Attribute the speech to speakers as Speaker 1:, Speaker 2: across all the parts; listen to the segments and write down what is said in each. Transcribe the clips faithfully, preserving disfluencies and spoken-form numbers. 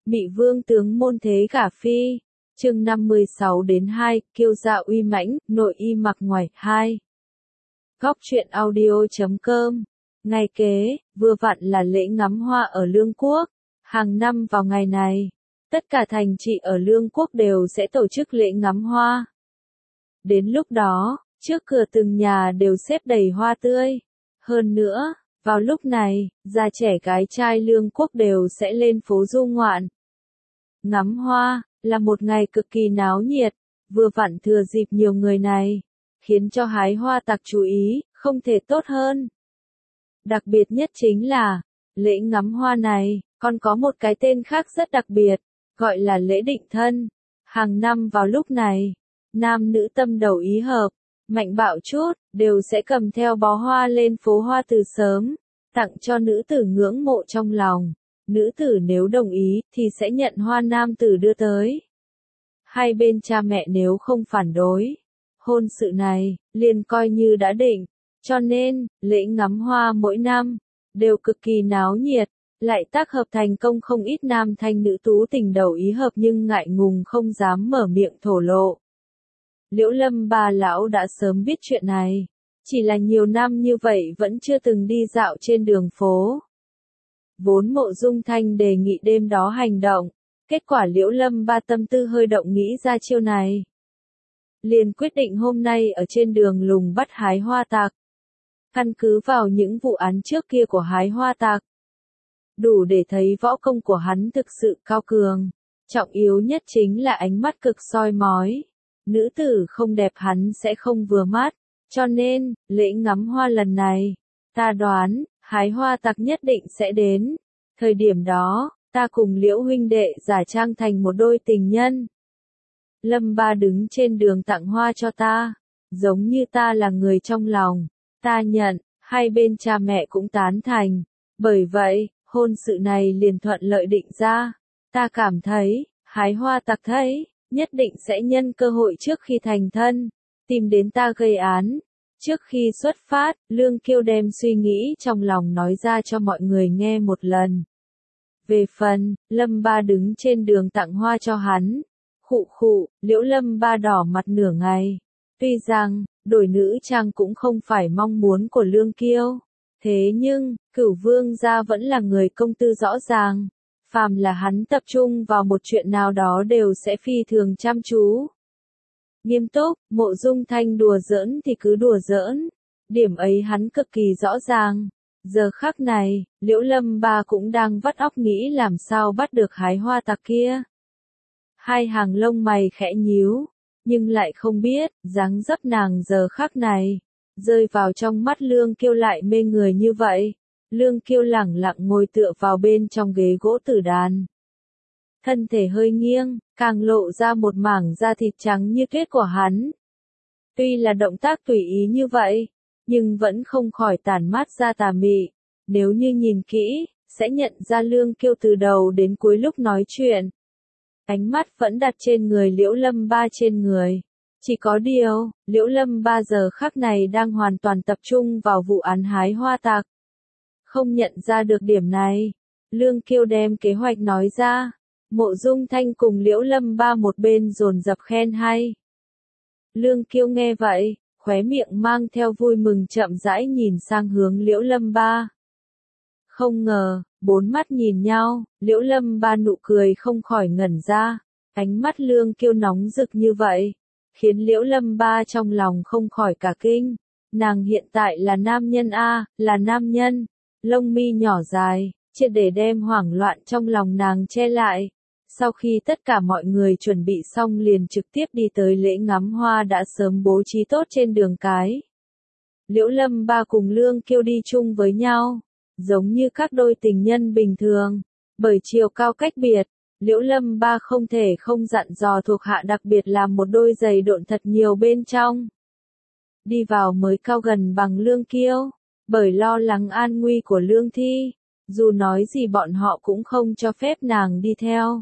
Speaker 1: Mị vương tướng môn thế gả phi. Chương năm mươi sáu đến hai, kiêu dạo uy mãnh, nội y mặc ngoài, hai. Góc truyện audio chấm com. Ngày kế, vừa vặn là lễ ngắm hoa ở Lương Quốc. Hàng năm vào ngày này, tất cả thành trị ở Lương Quốc đều sẽ tổ chức lễ ngắm hoa. Đến lúc đó, trước cửa từng nhà đều xếp đầy hoa tươi. Hơn nữa, vào lúc này, già trẻ gái trai Lương Quốc đều sẽ lên phố du ngoạn. Ngắm hoa là một ngày cực kỳ náo nhiệt, vừa vặn thừa dịp nhiều người này, khiến cho hái hoa tặc chú ý, không thể tốt hơn. Đặc biệt nhất chính là, lễ ngắm hoa này, còn có một cái tên khác rất đặc biệt, gọi là lễ định thân. Hàng năm vào lúc này, nam nữ tâm đầu ý hợp, mạnh bạo chút, đều sẽ cầm theo bó hoa lên phố hoa từ sớm, tặng cho nữ tử ngưỡng mộ trong lòng. Nữ tử nếu đồng ý, thì sẽ nhận hoa nam tử đưa tới. Hai bên cha mẹ nếu không phản đối, hôn sự này, liền coi như đã định. Cho nên, lễ ngắm hoa mỗi năm, đều cực kỳ náo nhiệt, lại tác hợp thành công không ít nam thanh nữ tú tình đầu ý hợp nhưng ngại ngùng không dám mở miệng thổ lộ. Liễu Lâm bà lão đã sớm biết chuyện này, chỉ là nhiều năm như vậy vẫn chưa từng đi dạo trên đường phố. Vốn Mộ Dung Thanh đề nghị đêm đó hành động, kết quả Liễu Lâm ba tâm tư hơi động nghĩ ra chiêu này. Liền quyết định hôm nay ở trên đường lùng bắt hái hoa tặc. Căn cứ vào những vụ án trước kia của hái hoa tặc, đủ để thấy võ công của hắn thực sự cao cường. Trọng yếu nhất chính là ánh mắt cực soi mói. Nữ tử không đẹp hắn sẽ không vừa mắt. Cho nên, lễ ngắm hoa lần này, ta đoán, hái hoa tặc nhất định sẽ đến. Thời điểm đó, ta cùng Liễu huynh đệ giả trang thành một đôi tình nhân. Lâm ba đứng trên đường tặng hoa cho ta, giống như ta là người trong lòng. Ta nhận, hai bên cha mẹ cũng tán thành. Bởi vậy, hôn sự này liền thuận lợi định ra. Ta cảm thấy, hái hoa tặc thấy, nhất định sẽ nhân cơ hội trước khi thành thân, tìm đến ta gây án. Trước khi xuất phát, Lương Kiêu đem suy nghĩ trong lòng nói ra cho mọi người nghe một lần. Về phần, Lâm ba đứng trên đường tặng hoa cho hắn. Khụ khụ, Liễu Lâm ba đỏ mặt nửa ngày. Tuy rằng, đổi nữ trang cũng không phải mong muốn của Lương Kiêu. Thế nhưng, Cửu Vương gia vẫn là người công tư rõ ràng. Phàm là hắn tập trung vào một chuyện nào đó đều sẽ phi thường chăm chú. Nghiêm túc, Mộ Dung Thanh đùa giỡn thì cứ đùa giỡn. Điểm ấy hắn cực kỳ rõ ràng. Giờ khắc này, Liễu Lâm ba cũng đang vắt óc nghĩ làm sao bắt được hái hoa tặc kia. Hai hàng lông mày khẽ nhíu, nhưng lại không biết, dáng dấp nàng giờ khắc này, rơi vào trong mắt Lương Kiêu lại mê người như vậy. Lương Kiêu lẳng lặng ngồi tựa vào bên trong ghế gỗ tử đàn. Thân thể hơi nghiêng, càng lộ ra một mảng da thịt trắng như tuyết của hắn. Tuy là động tác tùy ý như vậy, nhưng vẫn không khỏi tản mát ra tà mị. Nếu như nhìn kỹ, sẽ nhận ra Lương Kiêu từ đầu đến cuối lúc nói chuyện. Ánh mắt vẫn đặt trên người Liễu Lâm ba trên người. Chỉ có điều, Liễu Lâm ba giờ khắc này đang hoàn toàn tập trung vào vụ án hái hoa tặc. Không nhận ra được điểm này, Lương Kiêu đem kế hoạch nói ra. Mộ Dung Thanh cùng Liễu Lâm ba một bên dồn dập khen hay. Lương Kiêu nghe vậy, khóe miệng mang theo vui mừng chậm rãi nhìn sang hướng Liễu Lâm ba. Không ngờ, bốn mắt nhìn nhau, Liễu Lâm ba nụ cười không khỏi ngẩn ra. Ánh mắt Lương Kiêu nóng rực như vậy, khiến Liễu Lâm ba trong lòng không khỏi cả kinh. Nàng hiện tại là nam nhân a, là nam nhân. Lông mi nhỏ dài, triệt để đem hoảng loạn trong lòng nàng che lại. Sau khi tất cả mọi người chuẩn bị xong liền trực tiếp đi tới lễ ngắm hoa đã sớm bố trí tốt trên đường cái. Liễu Lâm ba cùng Lương Kiêu đi chung với nhau, giống như các đôi tình nhân bình thường. Bởi chiều cao cách biệt, Liễu Lâm ba không thể không dặn dò thuộc hạ đặc biệt làm một đôi giày độn thật nhiều bên trong. Đi vào mới cao gần bằng Lương Kiêu. Bởi lo lắng an nguy của Lương Thi, dù nói gì bọn họ cũng không cho phép nàng đi theo.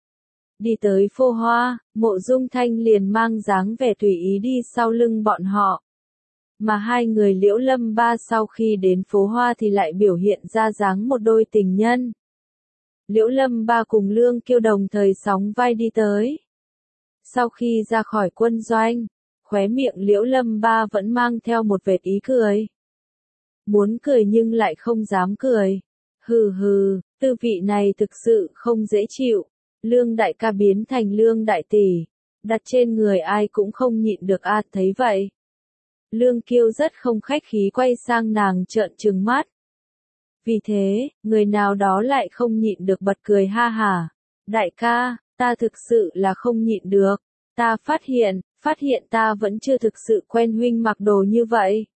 Speaker 1: Đi tới phô hoa, Mộ Dung Thanh liền mang dáng vẻ tùy ý đi sau lưng bọn họ. Mà hai người Liễu Lâm ba sau khi đến phố hoa thì lại biểu hiện ra dáng một đôi tình nhân. Liễu Lâm Ba cùng Lương Kiêu đồng thời sóng vai đi tới. Sau khi ra khỏi quân doanh, khóe miệng Liễu Lâm Ba vẫn mang theo một vệt ý cười. Muốn cười nhưng lại không dám cười. Hừ hừ, tư vị này thực sự không dễ chịu. Lương đại ca biến thành Lương đại tỷ, đặt trên người ai cũng không nhịn được a, thấy vậy. Lương Kiêu rất không khách khí quay sang nàng trợn trừng mắt. Vì thế, người nào đó lại không nhịn được bật cười ha hả. Đại ca, ta thực sự là không nhịn được. Ta phát hiện, phát hiện ta vẫn chưa thực sự quen huynh mặc đồ như vậy.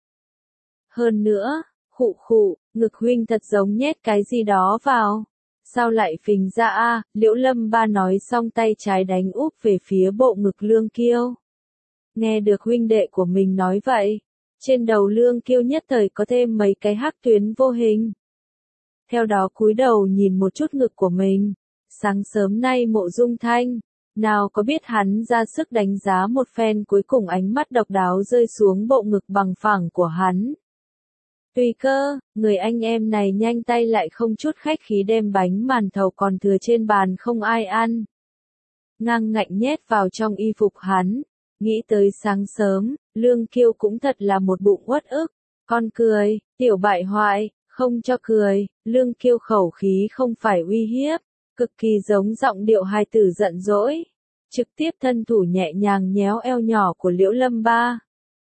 Speaker 1: Hơn nữa, khụ khụ, ngực huynh thật giống nhét cái gì đó vào. Sao lại phình ra a? Liễu Lâm Ba nói xong tay trái đánh úp về phía bộ ngực Lương Kiêu. Nghe được huynh đệ của mình nói vậy, trên đầu Lương Kiêu nhất thời có thêm mấy cái hắc tuyến vô hình. Theo đó cúi đầu nhìn một chút ngực của mình. Sáng sớm nay Mộ Dung Thanh, nào có biết hắn ra sức đánh giá một phen, cuối cùng ánh mắt độc đáo rơi xuống bộ ngực bằng phẳng của hắn. Tùy cơ, người anh em này nhanh tay lại không chút khách khí đem bánh màn thầu còn thừa trên bàn không ai ăn. Ngang ngạnh nhét vào trong y phục hắn. Nghĩ tới sáng sớm, Lương Kiêu cũng thật là một bụng uất ức. Con cười, tiểu bại hoại, không cho cười. Lương Kiêu khẩu khí không phải uy hiếp, cực kỳ giống giọng điệu hài tử giận dỗi. Trực tiếp thân thủ nhẹ nhàng nhéo eo nhỏ của Liễu Lâm Ba.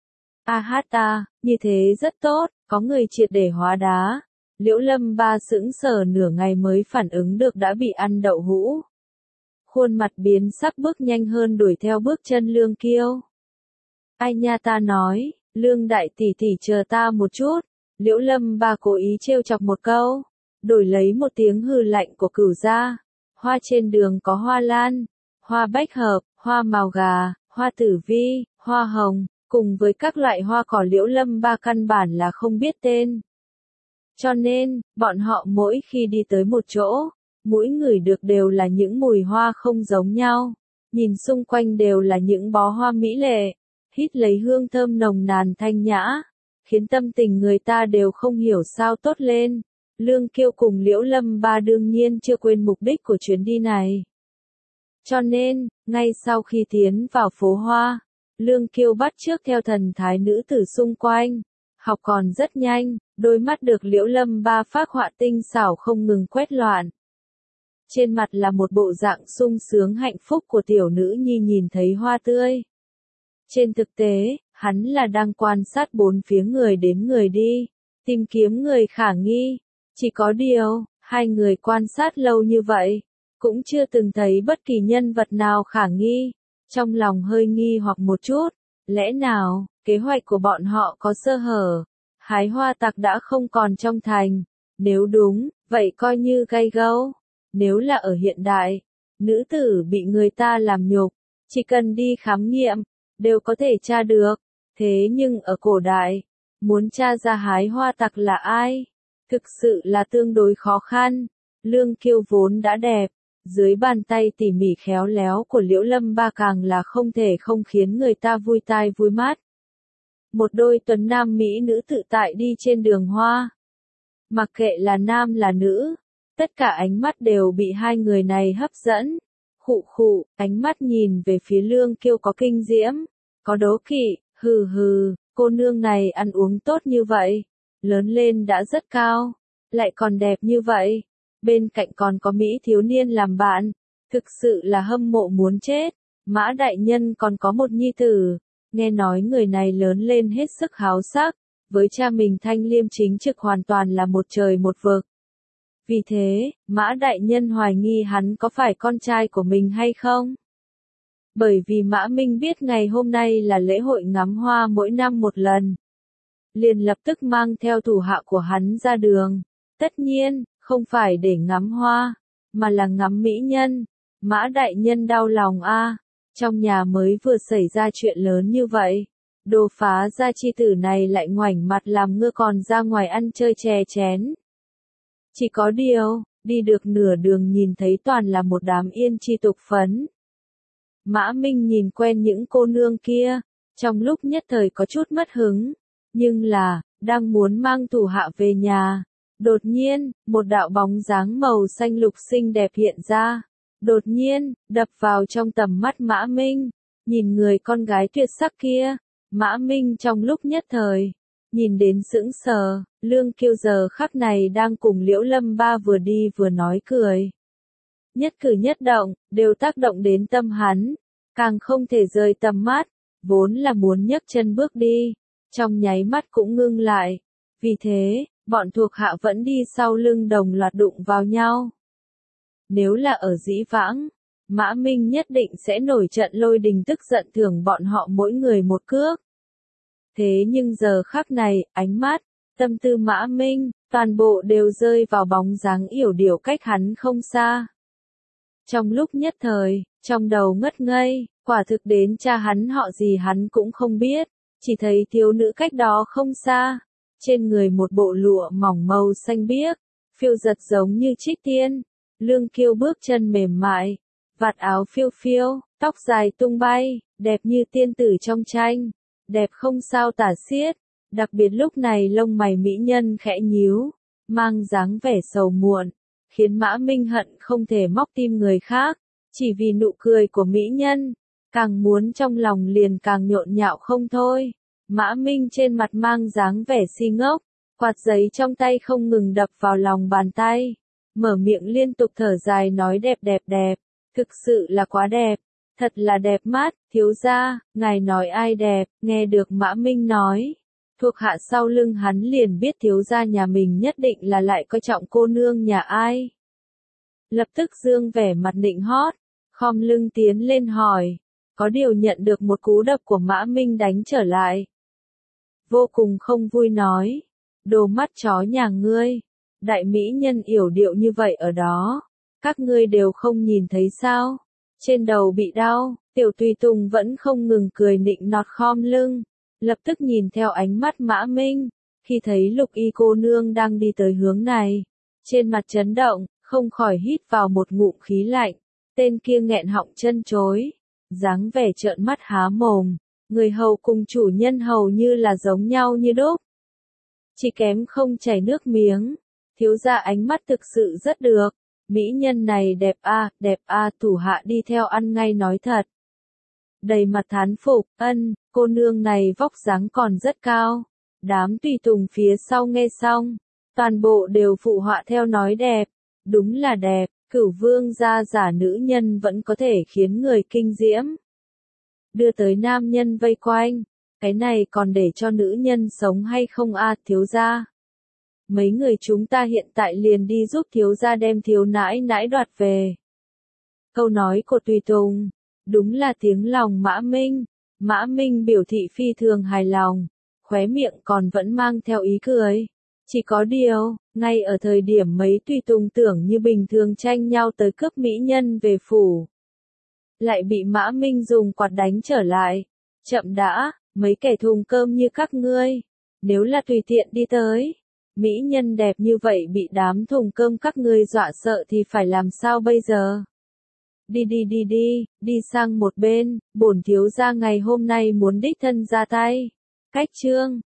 Speaker 1: A hát ta, như thế rất tốt, có người triệt để hóa đá. Liễu Lâm Ba sững sờ nửa ngày mới phản ứng được đã bị ăn đậu hũ. Khuôn mặt biến sắc bước nhanh hơn đuổi theo bước chân Lương Kiêu. Ai nha, ta nói, Lương đại tỷ tỷ chờ ta một chút. Liễu Lâm Ba cố ý trêu chọc một câu, đổi lấy một tiếng hừ lạnh của Cửu gia. Hoa trên đường có hoa lan, hoa bách hợp, hoa màu gà, hoa tử vi, hoa hồng, cùng với các loại hoa cỏ Liễu Lâm Ba căn bản là không biết tên. Cho nên, bọn họ mỗi khi đi tới một chỗ, mỗi người được đều là những mùi hoa không giống nhau. Nhìn xung quanh đều là những bó hoa mỹ lệ, hít lấy hương thơm nồng nàn thanh nhã, khiến tâm tình người ta đều không hiểu sao tốt lên. Lương Kiêu cùng Liễu Lâm Ba đương nhiên chưa quên mục đích của chuyến đi này. Cho nên, ngay sau khi tiến vào phố hoa, Lương Kiêu bắt chước theo thần thái nữ tử xung quanh, học còn rất nhanh, đôi mắt được Liễu Lâm Ba phác họa tinh xảo không ngừng quét loạn. Trên mặt là một bộ dạng sung sướng hạnh phúc của tiểu nữ nhi nhìn thấy hoa tươi. Trên thực tế, hắn là đang quan sát bốn phía người đến người đi, tìm kiếm người khả nghi. Chỉ có điều, hai người quan sát lâu như vậy, cũng chưa từng thấy bất kỳ nhân vật nào khả nghi. Trong lòng hơi nghi hoặc một chút, lẽ nào, kế hoạch của bọn họ có sơ hở, hái hoa tặc đã không còn trong thành. Nếu đúng, vậy coi như gay gâu. Nếu là ở hiện đại, nữ tử bị người ta làm nhục, chỉ cần đi khám nghiệm, đều có thể tra được. Thế nhưng ở cổ đại, muốn tra ra hái hoa tặc là ai, thực sự là tương đối khó khăn. Lương Kiêu vốn đã đẹp, dưới bàn tay tỉ mỉ khéo léo của Liễu Lâm Ba càng là không thể không khiến người ta vui tai vui mắt. Một đôi tuấn nam mỹ nữ tự tại đi trên đường hoa. Mặc kệ là nam là nữ, tất cả ánh mắt đều bị hai người này hấp dẫn. Khụ khụ, ánh mắt nhìn về phía Lương Kiêu có kinh diễm, có đố kỵ, hừ hừ, cô nương này ăn uống tốt như vậy, lớn lên đã rất cao, lại còn đẹp như vậy, bên cạnh còn có mỹ thiếu niên làm bạn, thực sự là hâm mộ muốn chết. Mã đại nhân còn có một nhi tử, nghe nói người này lớn lên hết sức háo sắc, với cha mình thanh liêm chính trực hoàn toàn là một trời một vực. Vì thế, Mã đại nhân hoài nghi hắn có phải con trai của mình hay không? Bởi vì Mã Minh biết ngày hôm nay là lễ hội ngắm hoa mỗi năm một lần, liền lập tức mang theo thủ hạ của hắn ra đường. Tất nhiên, không phải để ngắm hoa, mà là ngắm mỹ nhân. Mã đại nhân đau lòng a, trong nhà mới vừa xảy ra chuyện lớn như vậy, đồ phá gia chi tử này lại ngoảnh mặt làm ngơ còn ra ngoài ăn chơi chè chén. Chỉ có điều, đi được nửa đường nhìn thấy toàn là một đám yên chi tục phấn. Mã Minh nhìn quen những cô nương kia, trong lúc nhất thời có chút mất hứng, nhưng là, đang muốn mang thủ hạ về nhà, Đột nhiên, một đạo bóng dáng màu xanh lục xinh đẹp hiện ra. Đột nhiên, đập vào trong tầm mắt Mã Minh. Nhìn người con gái tuyệt sắc kia, Mã Minh trong lúc nhất thời, nhìn đến sững sờ, Lương Kiêu giờ khắc này đang cùng Liễu Lâm Ba vừa đi vừa nói cười. Nhất cử nhất động, đều tác động đến tâm hắn, càng không thể rời tầm mắt, vốn là muốn nhấc chân bước đi, trong nháy mắt cũng ngưng lại. Vì thế, bọn thuộc hạ vẫn đi sau lưng đồng loạt đụng vào nhau. Nếu là ở dĩ vãng, Mã Minh nhất định sẽ nổi trận lôi đình tức giận thưởng bọn họ mỗi người một cước. Thế nhưng giờ khắc này, ánh mắt, tâm tư Mã Minh, toàn bộ đều rơi vào bóng dáng yểu điệu cách hắn không xa. Trong lúc nhất thời, trong đầu ngất ngây, quả thực đến cha hắn họ gì hắn cũng không biết, chỉ thấy thiếu nữ cách đó không xa, trên người một bộ lụa mỏng màu xanh biếc, phiêu giật giống như trích tiên. Lương Kiêu bước chân mềm mại, vạt áo phiêu phiêu, tóc dài tung bay, đẹp như tiên tử trong tranh, đẹp không sao tả xiết, đặc biệt lúc này lông mày mỹ nhân khẽ nhíu, mang dáng vẻ sầu muộn, khiến Mã Minh hận không thể móc tim người khác, chỉ vì nụ cười của mỹ nhân, càng muốn trong lòng liền càng nhộn nhạo không thôi. Mã Minh trên mặt mang dáng vẻ si ngốc, quạt giấy trong tay không ngừng đập vào lòng bàn tay, mở miệng liên tục thở dài nói đẹp đẹp đẹp, thực sự là quá đẹp, thật là đẹp mắt, thiếu gia, ngài nói ai đẹp, nghe được Mã Minh nói. Thuộc hạ sau lưng hắn liền biết thiếu gia nhà mình nhất định là lại coi trọng cô nương nhà ai. Lập tức dương vẻ mặt nịnh hót, khom lưng tiến lên hỏi, có điều nhận được một cú đập của Mã Minh đánh trở lại. Vô cùng không vui nói, đồ mắt chó nhà ngươi, đại mỹ nhân yểu điệu như vậy ở đó, các ngươi đều không nhìn thấy sao, trên đầu bị đau, tiểu tùy tùng vẫn không ngừng cười nịnh nọt khom lưng, lập tức nhìn theo ánh mắt Mã Minh, khi thấy Lục Y cô nương đang đi tới hướng này, trên mặt chấn động, không khỏi hít vào một ngụm khí lạnh, tên kia nghẹn họng chân chối, dáng vẻ trợn mắt há mồm, người hầu cùng chủ nhân hầu như là giống nhau như đúc. Chỉ kém không chảy nước miếng, thiếu gia ánh mắt thực sự rất được, mỹ nhân này đẹp a, đẹp a, thủ hạ đi theo ăn ngay nói thật. Đầy mặt thán phục, ân, cô nương này vóc dáng còn rất cao. Đám tùy tùng phía sau nghe xong, toàn bộ đều phụ họa theo nói đẹp, đúng là đẹp, cửu vương gia giả nữ nhân vẫn có thể khiến người kinh diễm. Đưa tới nam nhân vây quanh, cái này còn để cho nữ nhân sống hay không a, thiếu gia? Mấy người chúng ta hiện tại liền đi giúp thiếu gia đem thiếu nãi nãi đoạt về. Câu nói của tùy tùng, đúng là tiếng lòng Mã Minh. Mã Minh biểu thị phi thường hài lòng, khóe miệng còn vẫn mang theo ý cười. Chỉ có điều, ngay ở thời điểm mấy tùy tùng tưởng như bình thường tranh nhau tới cướp mỹ nhân về phủ, lại bị Mã Minh dùng quạt đánh trở lại. Chậm đã, mấy kẻ thùng cơm như các ngươi, nếu là tùy tiện đi tới, mỹ nhân đẹp như vậy bị đám thùng cơm các ngươi dọa sợ thì phải làm sao bây giờ? Đi đi đi đi, đi sang một bên, bổn thiếu gia ngày hôm nay muốn đích thân ra tay. Cách chương